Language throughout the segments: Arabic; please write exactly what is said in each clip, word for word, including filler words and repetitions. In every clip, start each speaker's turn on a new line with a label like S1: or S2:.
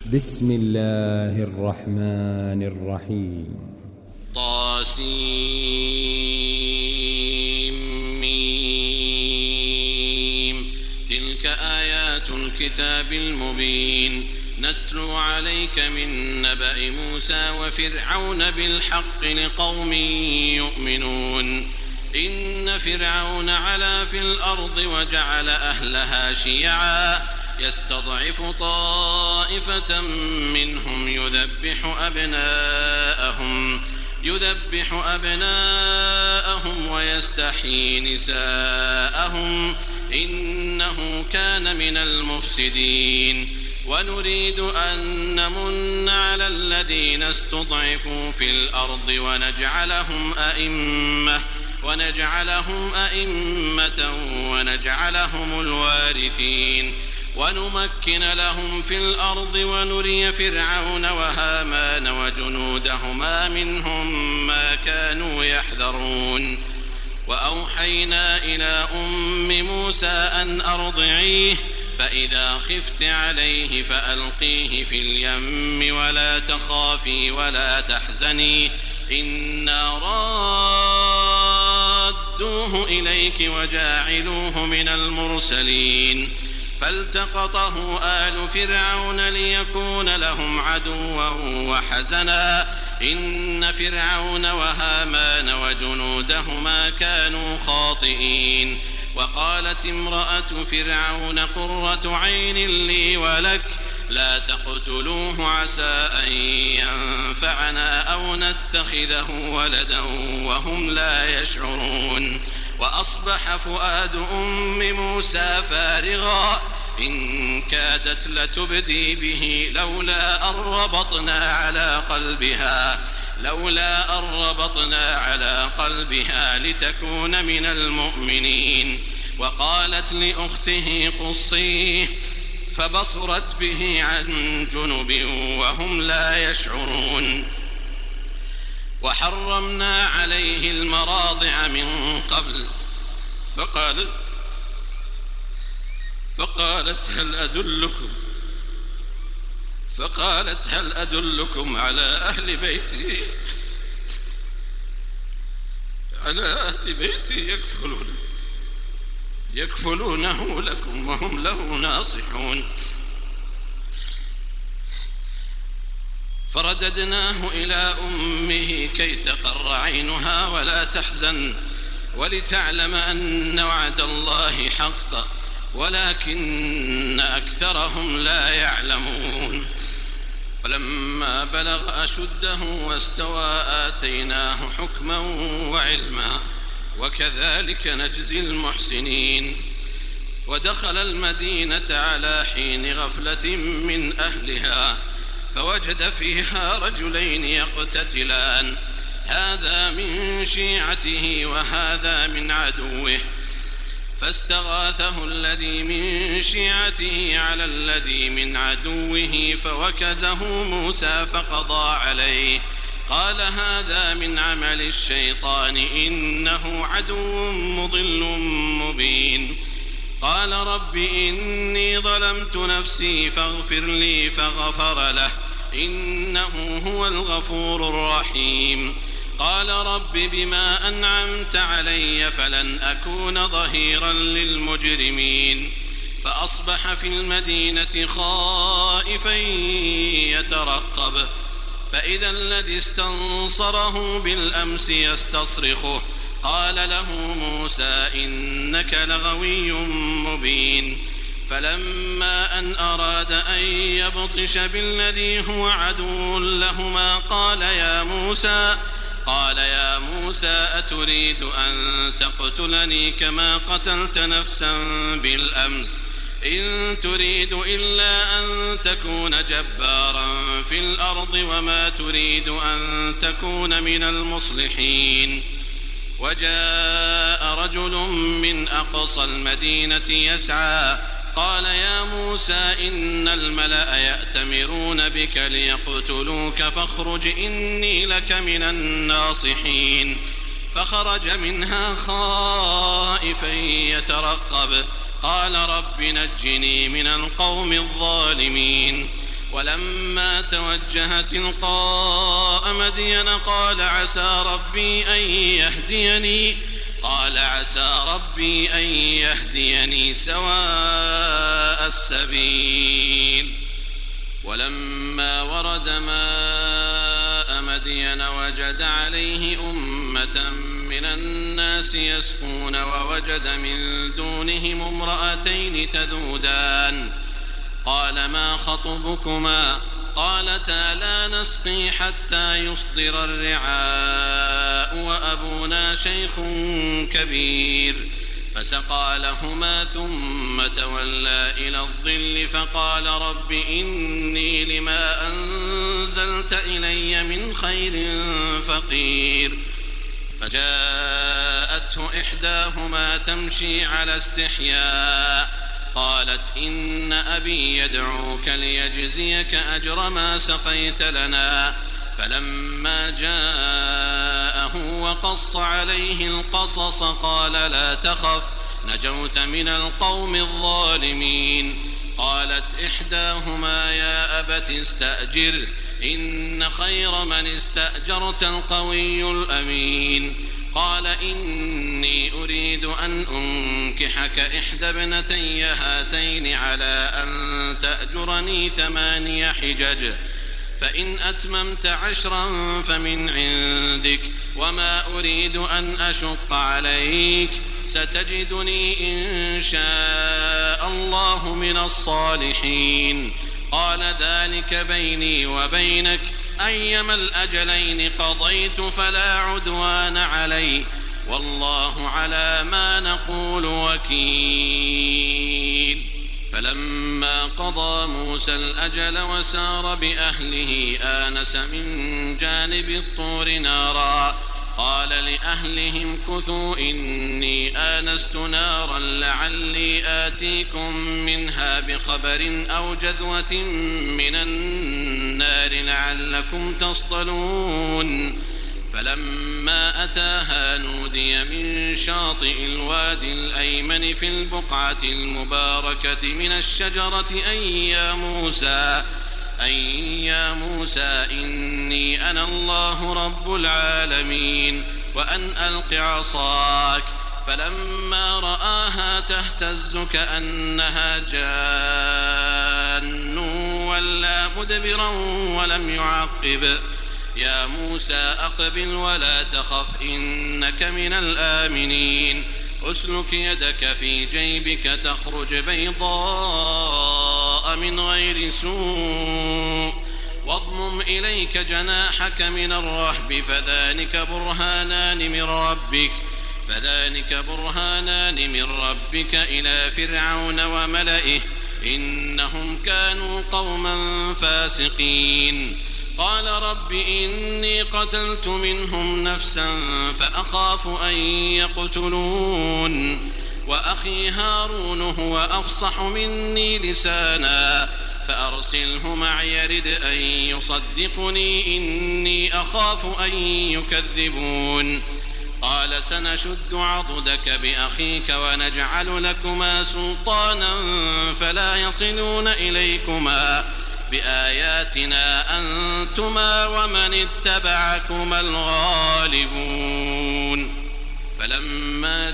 S1: بسم الله الرحمن الرحيم.
S2: طاسيم. تلك آيات الكتاب المبين نتلو عليك من نبأ موسى وفرعون بالحق لقوم يؤمنون. إن فرعون علا في الأرض وجعل أهلها شيعا يستضعف طائفة منهم يذبح أبناءهم يذبح أبناءهم ويستحيي نساءهم إنه كان من المفسدين. ونريد أن نمن على الذين استضعفوا في الأرض ونجعلهم أئمة ونجعلهم أئمة ونجعلهم الوارثين ونمكن لهم في الأرض ونري فرعون وهامان وجنودهما منهم ما كانوا يحذرون. وأوحينا إلى أم موسى أن أرضعيه فإذا خفت عليه فألقيه في اليم ولا تخافي ولا تحزني إنا رادوه إليك وجاعلوه من المرسلين. فالتقطه آل فرعون ليكون لهم عدوا وحزنا إن فرعون وهامان وجنودهما كانوا خاطئين. وقالت امرأة فرعون قرة عين لي ولك لا تقتلوه عسى أن ينفعنا أو نتخذه ولدا وهم لا يشعرون. وأصبح فؤاد أم موسى فارغا إن كادت لتبدي به لولا أن ربطنا على قلبها لولا أن ربطنا على قلبها لتكون من المؤمنين. وقالت لأخته قصيه فبصرت به عن جنب وهم لا يشعرون. وحرمنا عليه المراضع من قبل فقالت فقالت هل أدلكم فقالت هل أدلكم على أهل بيتي على أهل بيتي يكفلون يكفلونه لكم وهم له ناصحون. فرددناه إلى أمه كي تقر عينها ولا تحزن ولتعلم أن وعد الله حق ولكن أكثرهم لا يعلمون. ولما بلغ أشده واستوى آتيناه حكما وعلما وكذلك نجزي المحسنين. ودخل المدينة على حين غفلة من أهلها فوجد فيها رجلين يقتتلان هذا من شيعته وهذا من عدوه فاستغاثه الذي من شيعته على الذي من عدوه فوكزه موسى فقضى عليه قال هذا من عمل الشيطان إنه عدو مضل مبين. قال رب إني ظلمت نفسي فاغفر لي فغفر له إنه هو الغفور الرحيم. قال رب بما أنعمت علي فلن أكون ظهيرا للمجرمين. فأصبح في المدينة خائفا يترقب فإذا الذي استنصره بالأمس يستصرخه قال له موسى إنك لغوي مبين. فلما أن أراد أن يبطش بالذي هو عدو لهما قال يا موسى قال يا موسى أتريد أن تقتلني كما قتلت نفسا بالأمس إن تريد إلا أن تكون جبارا في الأرض وما تريد أن تكون من المصلحين. وجاء رجل من أقصى المدينة يسعى قال يا موسى إن الملأ يأتمرون بك ليقتلوك فاخرج إني لك من الناصحين. فخرج منها خائفا يترقب قال رب نجني من القوم الظالمين. ولما توجه تلقاء مدين قال عسى ربي أن يهديني قال عسى ربي أن يهديني سواء السبيل. ولما ورد ماء مدين وجد عليه أمة من الناس يسقون ووجد من دونهم امرأتين تذودان قال ما خطبكما قالتا لا نسقي حتى يصدر الرعاء وأبونا شيخ كبير فسقى لهما ثم تولى إلى الظل فقال رب إني لما أنزلت إلي من خير فقير. فجاءته إحداهما تمشي على استحياء قالت إن أبي يدعوك ليجزيك أجر ما سقيت لنا. فلما جاءه وقص عليه القصص قال لا تخف نجوت من القوم الظالمين. قالت إحداهما يا أبت استأجره إن خير من استأجرت القوي الأمين. قال إني أريد أن أنكحك إحدى ابنتي هاتين على أن تأجرني ثماني حجج فإن أتممت عشرا فمن عندك وما أريد أن أشق عليك ستجدني إن شاء الله من الصالحين. قال ذلك بيني وبينك أيما الأجلين قضيت فلا عدوان علي والله على ما نقول وكيل. فلما قضى موسى الأجل وسار بأهله آنس من جانب الطور نارا قال لأهلهم كثوا إني آنست نارا لعلي آتيكم منها بخبر أو جذوة من النار لعلكم تصطلون. فلما أتاها نودي من شاطئ الوادي الأيمن في البقعة المباركة من الشجرة أي يا موسى أي يا موسى إني أنا الله رب العالمين وأن ألق عصاك. فلما رآها تهتز كأنها جان ولا مدبرا ولم يعقب. يا موسى أقبل ولا تخف إنك من الآمنين. أسلك يدك في جيبك تخرج بيضاء من غير سوء واضمم إليك جناحك من الرهب فذلك برهانان من ربك فذلك برهانان من ربك إلى فرعون وملئه إنهم كانوا قوما فاسقين. قال رب إني قتلت منهم نفسا فأخاف أن يقتلون وأخي هارون هو أفصح مني لسانا فأرسله معي يرد أن يصدقني إني أخاف أن يكذبون. قال سنشد عضدك بأخيك ونجعل لكما سلطانا فلا يصلون إليكما بآياتنا أنتما ومن اتبعكما الغالبون. فلما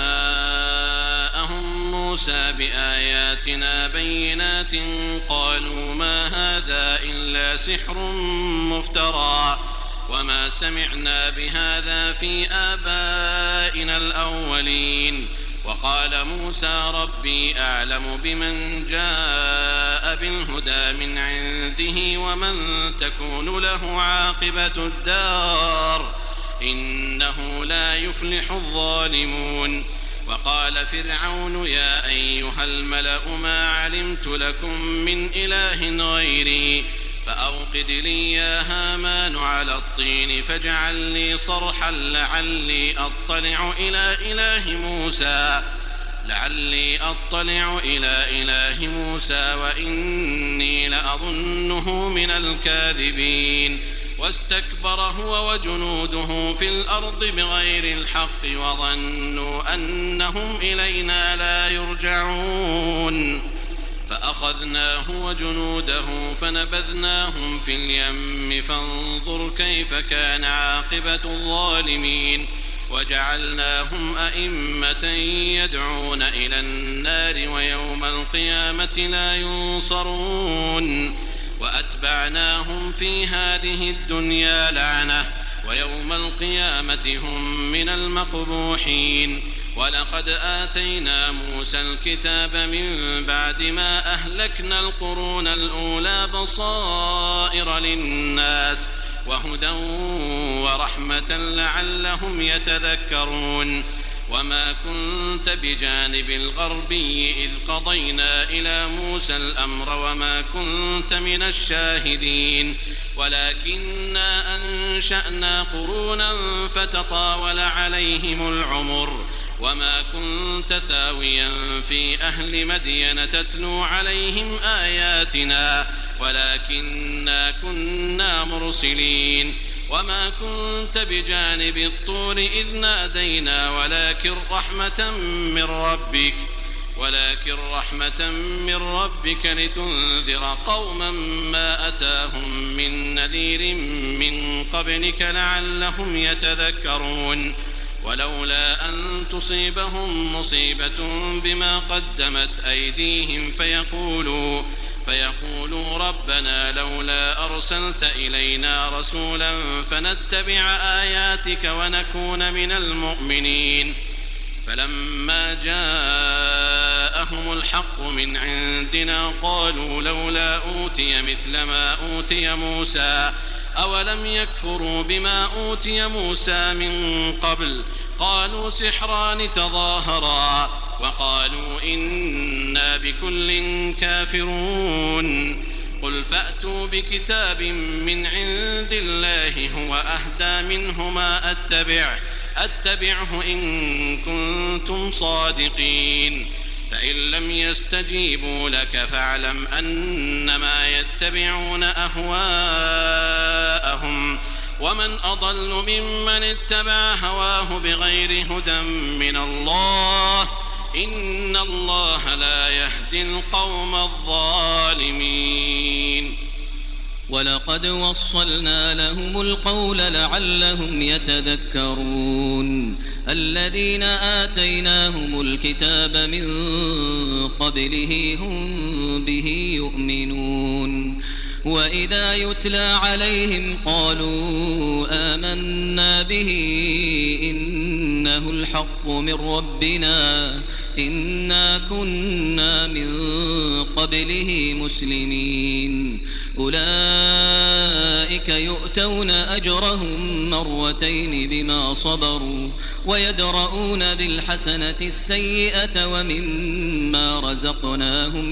S2: جاءهم موسى بآياتنا بينات قالوا ما هذا إلا سحر مفترى وما سمعنا بهذا في آبائنا الأولين. وقال موسى ربي أعلم بمن جاء بالهدى من عنده ومن تكون له عاقبة الدار إنه لا يفلح الظالمون. وقال فرعون يا أيها الملأ ما علمت لكم من إله غيري فأوقد لي يا هامان على الطين فاجعل لي صرحا لعلي أطلع إلى إله موسى لعلي أطلع إلى إله موسى وإني لأظنه من الكاذبين. واستكبر هو وجنوده في الأرض بغير الحق وظنوا أنهم إلينا لا يرجعون. فأخذناه وجنوده فنبذناهم في اليم فانظر كيف كان عاقبة الظالمين وجعلناهم أئمة يدعون إلى النار ويوم القيامة لا ينصرون وأتبعناهم في هذه الدنيا لعنة ويوم القيامة هم من المقبوحين ولقد آتينا موسى الكتاب من بعد ما أهلكنا القرون الأولى بصائر للناس وهدى ورحمة لعلهم يتذكرون وما كنت بجانب الغربي إذ قضينا إلى موسى الأمر وما كنت من الشاهدين ولكننا أنشأنا قرونا فتطاول عليهم العمر وما كنت ثاويا في أهل مدين تتلو عليهم آياتنا ولكننا كنا مرسلين وما كنت بجانب الطور إذ نادينا ولكن رحمة من ربك ولكن رحمة من ربك لتنذر قوما ما أتاهم من نذير من قبلك لعلهم يتذكرون ولولا أن تصيبهم مصيبة بما قدمت أيديهم فيقولوا فيقولوا ربنا لولا أرسلت إلينا رسولا فنتبع آياتك ونكون من المؤمنين فلما جاءهم الحق من عندنا قالوا لولا أوتي مثل ما أوتي موسى أولم يكفروا بما أوتي موسى من قبل قالوا سحران تظاهرا وقالوا إنا بكل كافرون قل فأتوا بكتاب من عند الله هو أهدى منهما أتبعه أتبعه إن كنتم صادقين فإن لم يستجيبوا لك فاعلم أنما يتبعون أهواءهم ومن أضل ممن اتبع هواه بغير هدى من الله إن الله لا يهدي القوم الظالمين
S3: ولقد وصلنا لهم القول لعلهم يتذكرون الذين آتيناهم الكتاب من قبله هم به يؤمنون وإذا يتلى عليهم قالوا آمنا به إنه الحق من ربنا إنا كنا من قبله مسلمين أولئك يؤتون أجرهم مرتين بما صبروا ويدرؤون بالحسنة السيئة ومما رزقناهم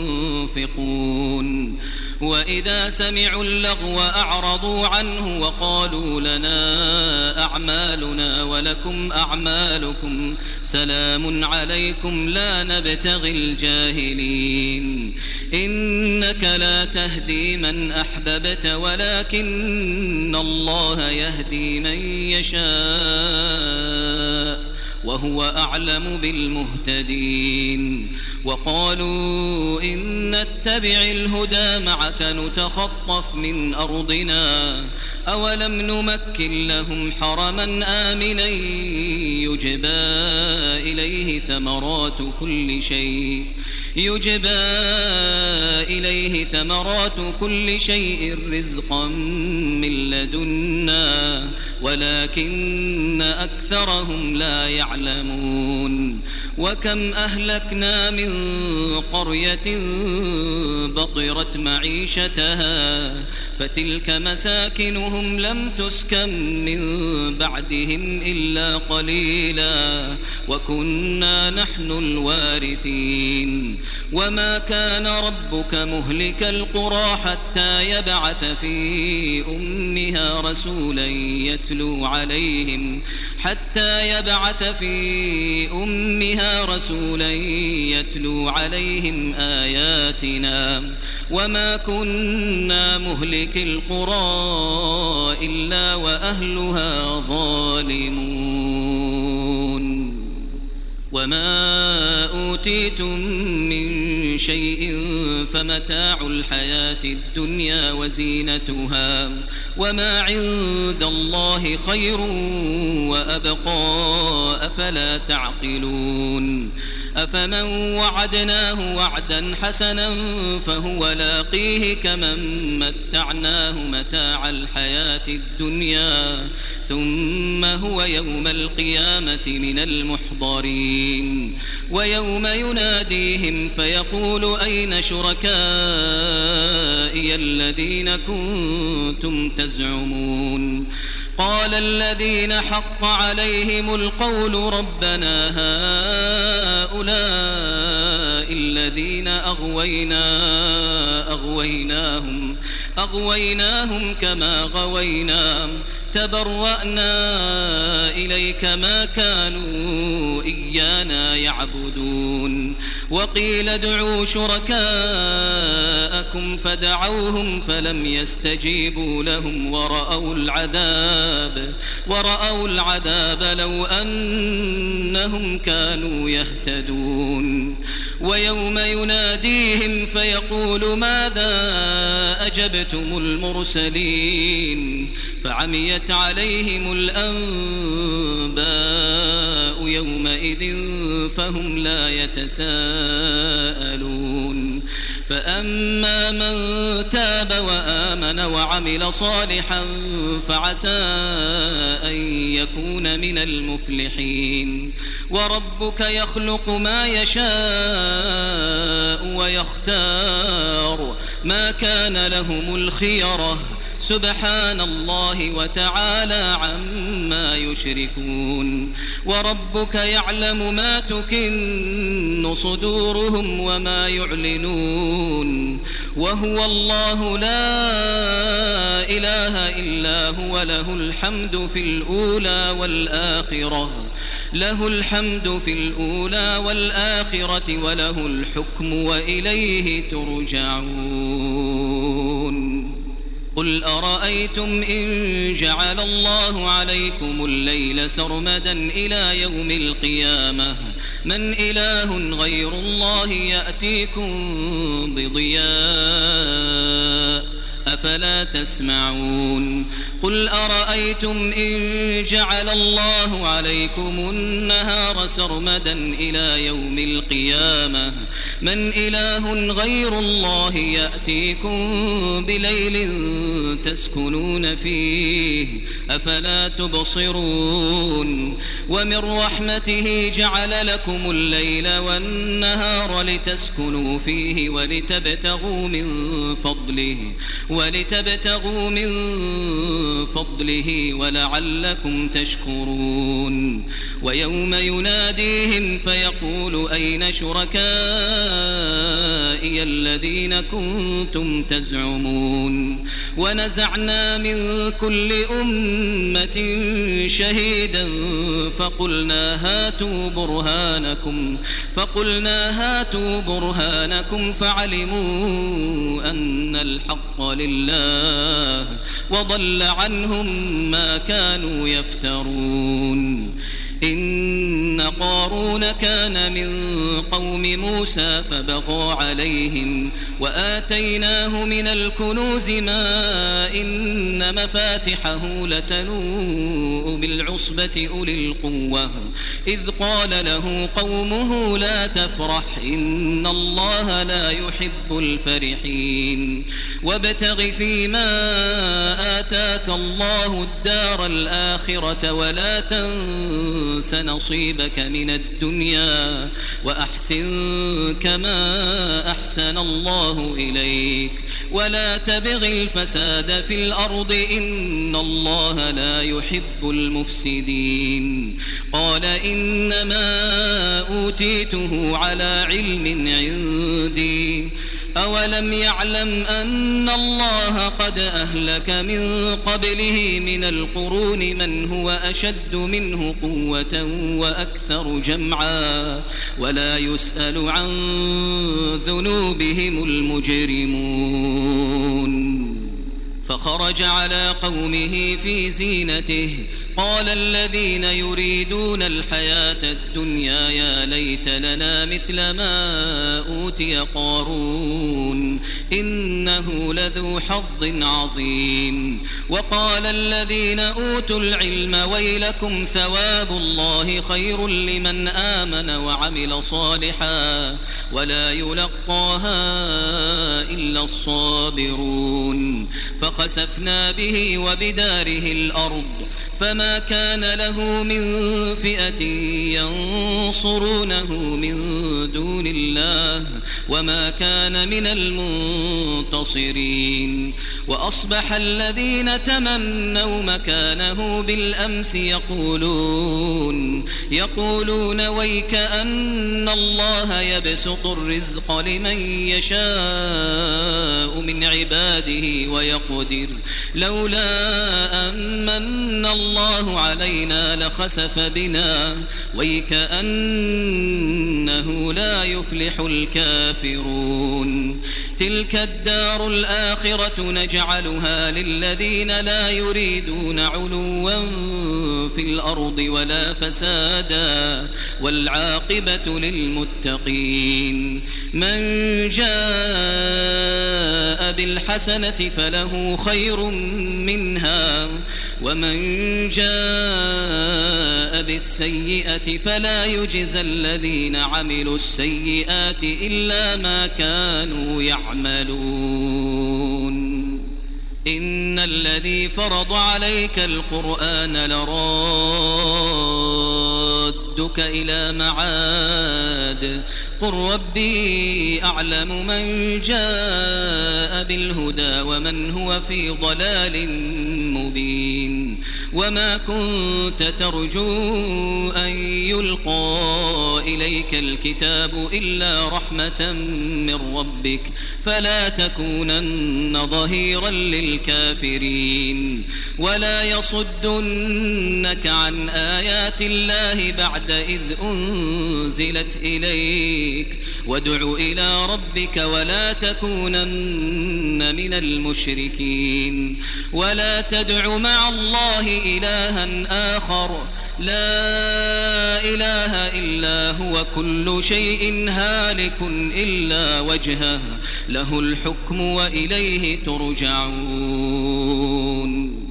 S3: ينفقون وإذا سمعوا اللغو أعرضوا عنه وقالوا لنا أعمالنا ولكم أعمالكم سلام عليكم لا نبتغي الجاهلين إنك لا تهدي من أحببت ولكن الله يهدي من يشاء وهو أعلم بالمهتدين وقالوا إن نتبع الهدى معك نتخطف من أرضنا أولم نمكن لهم حرما آمنا يجبى إليه ثمرات كل شيء يجبى إليه ثمرات كل شيء رزقا من لدنا ولكن أكثرهم لا يعلمون وكم أهلكنا من قرية بطرت معيشتها فتلك مساكنهم لم تسكن من بعدهم إلا قليلا وكنا نحن الوارثين وما كان ربك مهلك القرى حتى يبعث في أمها رسولا يتلو عليهم حتى يبعث في أمها رسولا يتلو عليهم آياتنا وما كنا مهلك القرى إلا وأهلها ظالمون وما أوتيتم من شيء فمتاع الحياة الدنيا وزينتها وما عند الله خير وأبقى أفلا تعقلون أفمن وعدناه وعدا حسنا فهو لاقيه كمن متعناه متاع الحياة الدنيا ثم هو يوم القيامة من المحضرين ويوم يناديهم فيقول أين شركائي الذين كنتم تزعمون قال الذين حق عليهم القول ربنا هؤلاء الذين أغوينا أغويناهم أغويناهم كما غوينا تبرأنا إليك ما كانوا إيانا يعبدون وقيل ادعوا شركاءكم فدعوهم فلم يستجيبوا لهم ورأوا العذاب ورأوا العذاب لو أنهم كانوا يهتدون ويوم يناديهم فيقول ماذا أجبتم المرسلين فعميت عليهم الأنباء يومئذ فهم لا يتساءلون فأما من تاب وآمن وعمل صالحا فعسى أن يكون من المفلحين وربك يخلق ما يشاء ويختار ما كان لهم الخيرة سبحان الله وتعالى عما يشركون وربك يعلم ما تكن صدورهم وما يعلنون وهو الله لا إله إلا هو له الحمد في الأولى والآخرة له الحمد في الأولى والآخرة وله الحكم وإليه ترجعون قل أرأيتم إن جعل الله عليكم الليل سرمدا إلى يوم القيامة من إله غير الله يأتيكم بضياء أفلا تسمعون قل أرأيتم إن جعل الله عليكم النهار سرمدا إلى يوم القيامة من إله غير الله يأتيكم بليل تسكنون فيه أفلا تبصرون ومن رحمته جعل لكم الليل والنهار لتسكنوا فيه ولتبتغوا من فضله ولتبتغوا من فضله ولعلكم تشكرون ويوم يناديهم فيقول أين شركائي الذين كنتم تزعمون ونزعنا من كل أمة شهيدا فقلنا هاتوا برهانكم فقلنا هاتوا برهانكم فعلموا أن الحق لله وضل عنهم ما كانوا يفترون إن قارون كان من قوم موسى فبغى عليهم وآتيناه من الكنوز ما إن مفاتحه لتنوء بالعصبة أولي القوة إذ قال له قومه لا تفرح إن الله لا يحب الفرحين وابتغ فيما آتاك الله الدار الآخرة ولا تنس نصيبك من الدنيا وأحسن كما أحسن الله إليك ولا تبغ الفساد في الأرض إن الله لا يحب المفسدين قال إنما أوتيته على علم عندي أولم يعلم أن الله قد أهلك من قبله من القرون من هو أشد منه قوة وأكثر جمعا ولا يسأل عن ذنوبهم المجرمون فخرج على قومه في زينته قال الذين يريدون الحياة الدنيا يا ليت لنا مثل ما أوتي قارون إنه لذو حظ عظيم وقال الذين أوتوا العلم ويلكم ثواب الله خير لمن آمن وعمل صالحا ولا يلقاها إلا الصابرون فخسفنا به وبداره الأرض فما كان له من فئة ينصرونه من دون الله وما كان من المنتصرين وأصبح الذين تمنوا مكانه بالأمس يقولون يقولون ويك أن الله يبسط الرزق لمن يشاء من عباده ويقدر لولا أمن الله علينا لخسف بنا ويكأنه لا يفلح الكافرون تلك الدار الآخرة نجعلها للذين لا يريدون علوا في الأرض ولا فسادا والعاقبة للمتقين من جاء بالحسنة فله خير منها ومن جاء بالسيئة فلا يجزى الذين عملوا السيئات إلا ما كانوا يعملون إن الذي فرض عليك القرآن لرادك إلى معاد قل ربي أعلم من جاء بالهدى ومن هو في ضلال مبين وما كنت ترجو أن يلقى إليك الكتاب إلا رحمة من ربك فلا تكونن ظهيرا للكافرين ولا يصدنك عن آيات الله بعد إذ أنزلت إليك وادع إلى ربك ولا تكونن من المشركين ولا تدع مع الله إلها آخر لا إله إلا هو كل شيء هالك إلا وجهه له الحكم وإليه ترجعون.